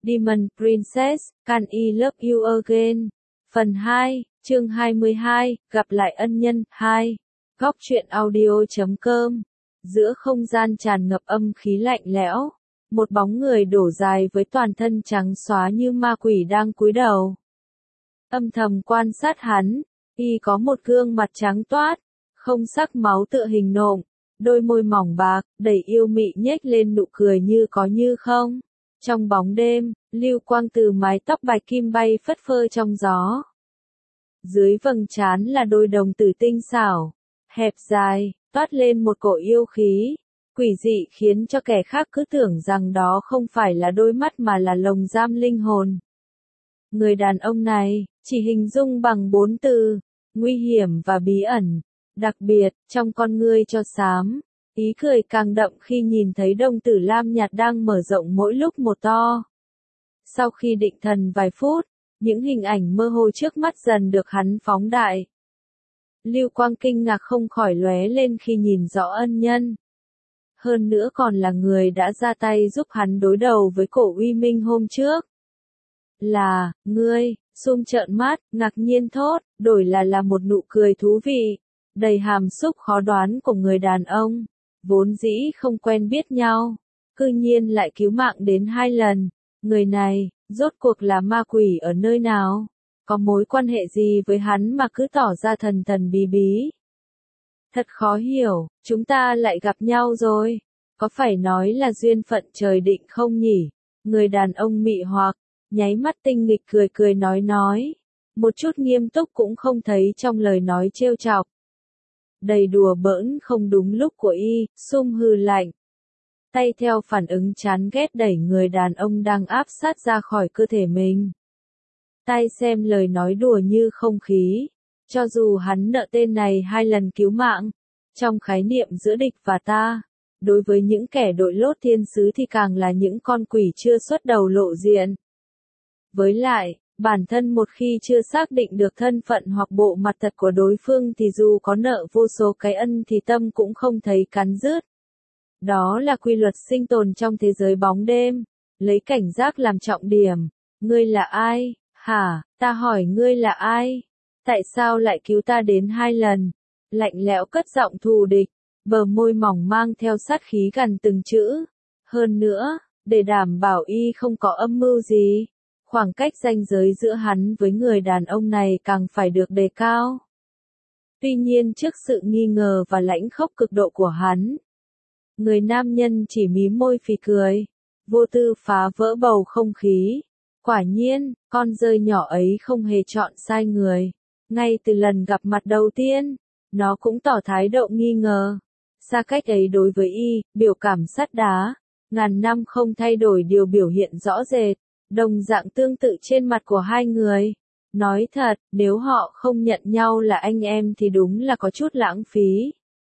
Demon Princess, Can I Love You Again? Phần 2, chương 22, gặp lại ân nhân, 2. Góc truyện audio.com. Giữa không gian tràn ngập âm khí lạnh lẽo, một bóng người đổ dài với toàn thân trắng xóa như ma quỷ đang cúi đầu. Âm thầm quan sát hắn, y có một gương mặt trắng toát, không sắc máu tựa hình nộm, đôi môi mỏng bạc, đầy yêu mị nhếch lên nụ cười như có như không. Trong bóng đêm, lưu quang từ mái tóc bạch kim bay phất phơ trong gió. Dưới vầng trán là đôi đồng tử tinh xảo, hẹp dài, toát lên một cổ yêu khí, quỷ dị khiến cho kẻ khác cứ tưởng rằng đó không phải là đôi mắt mà là lồng giam linh hồn. Người đàn ông này, chỉ hình dung bằng 4 từ, nguy hiểm và bí ẩn, đặc biệt, trong con ngươi cho xám. Ý cười càng đậm khi nhìn thấy đồng tử lam nhạt đang mở rộng mỗi lúc một to. Sau khi định thần vài phút, những hình ảnh mơ hồ trước mắt dần được hắn phóng đại. Lưu quang kinh ngạc không khỏi lóe lên khi nhìn rõ ân nhân. Hơn nữa còn là người đã ra tay giúp hắn đối đầu với cổ uy minh hôm trước. Là, ngươi, Sum trợn mắt, ngạc nhiên thốt, đổi là một nụ cười thú vị, đầy hàm xúc khó đoán của người đàn ông. Vốn dĩ không quen biết nhau, cư nhiên lại cứu mạng đến 2 lần. Người này, rốt cuộc là ma quỷ ở nơi nào? Có mối quan hệ gì với hắn mà cứ tỏ ra thần thần bí bí? Thật khó hiểu, chúng ta lại gặp nhau rồi. Có phải nói là duyên phận trời định không nhỉ? Người đàn ông mị hoặc, nháy mắt tinh nghịch cười nói. Một chút nghiêm túc cũng không thấy trong lời nói trêu chọc. Đầy đùa bỡn không đúng lúc của y, Sum hừ lạnh. Tay theo phản ứng chán ghét đẩy người đàn ông đang áp sát ra khỏi cơ thể mình. Tai xem lời nói đùa như không khí. Cho dù hắn nợ tên này 2 lần cứu mạng, trong khái niệm giữa địch và ta, đối với những kẻ đội lốt thiên sứ thì càng là những con quỷ chưa xuất đầu lộ diện. Với lại, bản thân một khi chưa xác định được thân phận hoặc bộ mặt thật của đối phương thì dù có nợ vô số cái ân thì tâm cũng không thấy cắn rứt. Đó là quy luật sinh tồn trong thế giới bóng đêm. Lấy cảnh giác làm trọng điểm. Ngươi là ai? Hả? Ta hỏi ngươi là ai? Tại sao lại cứu ta đến 2 lần? Lạnh lẽo cất giọng thù địch, bờ môi mỏng mang theo sát khí gần từng chữ. Hơn nữa, để đảm bảo y không có âm mưu gì, khoảng cách ranh giới giữa hắn với người đàn ông này càng phải được đề cao. Tuy nhiên trước sự nghi ngờ và lãnh khốc cực độ của hắn, người nam nhân chỉ mím môi phì cười, vô tư phá vỡ bầu không khí. Quả nhiên, con dơi nhỏ ấy không hề chọn sai người. Ngay từ lần gặp mặt đầu tiên, nó cũng tỏ thái độ nghi ngờ. Xa cách ấy đối với y, biểu cảm sắt đá, ngàn năm không thay đổi điều biểu hiện rõ rệt, đồng dạng tương tự trên mặt của hai người. Nói thật, nếu họ không nhận nhau là anh em thì đúng là có chút lãng phí.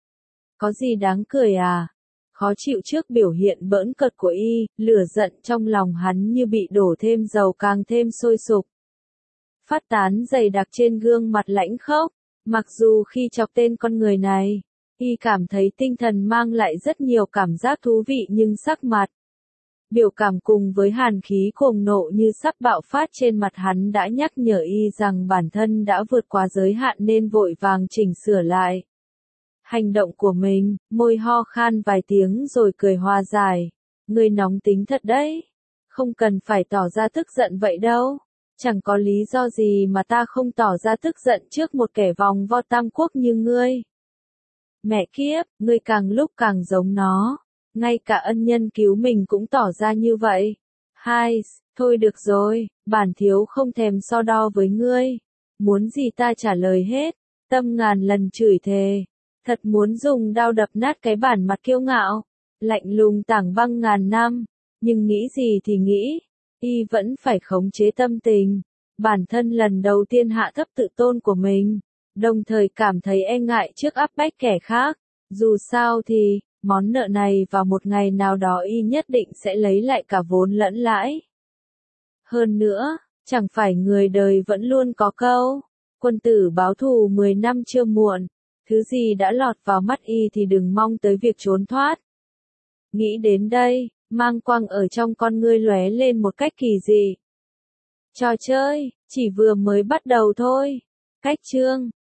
Có gì đáng cười à? Khó chịu trước biểu hiện bỡn cợt của y, lửa giận trong lòng hắn như bị đổ thêm dầu càng thêm sôi sục. Phát tán dày đặc trên gương mặt lãnh khốc, mặc dù khi chọc tên con người này, y cảm thấy tinh thần mang lại rất nhiều cảm giác thú vị nhưng sắc mặt, biểu cảm cùng với hàn khí cuồng nộ như sắp bạo phát trên mặt hắn đã nhắc nhở y rằng bản thân đã vượt quá giới hạn nên vội vàng chỉnh sửa lại hành động của mình, môi ho khan vài tiếng rồi cười hòa giải. Ngươi nóng tính thật đấy. Không cần phải tỏ ra tức giận vậy đâu. Chẳng có lý do gì mà ta không tỏ ra tức giận trước một kẻ vòng vo tam quốc như ngươi. Mẹ kiếp, ngươi càng lúc càng giống nó. Ngay cả ân nhân cứu mình cũng tỏ ra như vậy. Hai, thôi được rồi, bản thiếu không thèm so đo với ngươi. Muốn gì ta trả lời hết. Tâm ngàn lần chửi thề. Thật muốn dùng đao đập nát cái bản mặt kiêu ngạo, lạnh lùng tảng băng ngàn năm, nhưng nghĩ gì thì nghĩ, y vẫn phải khống chế tâm tình, bản thân lần đầu tiên hạ thấp tự tôn của mình, đồng thời cảm thấy e ngại trước áp bách kẻ khác, dù sao thì, món nợ này vào một ngày nào đó y nhất định sẽ lấy lại cả vốn lẫn lãi. Hơn nữa, chẳng phải người đời vẫn luôn có câu, quân tử báo thù 10 năm chưa muộn. Thứ gì đã lọt vào mắt y thì đừng mong tới việc trốn thoát. Nghĩ đến đây, mang quang ở trong con ngươi lóe lên một cách kỳ dị. Trò chơi, chỉ vừa mới bắt đầu thôi. Cách chương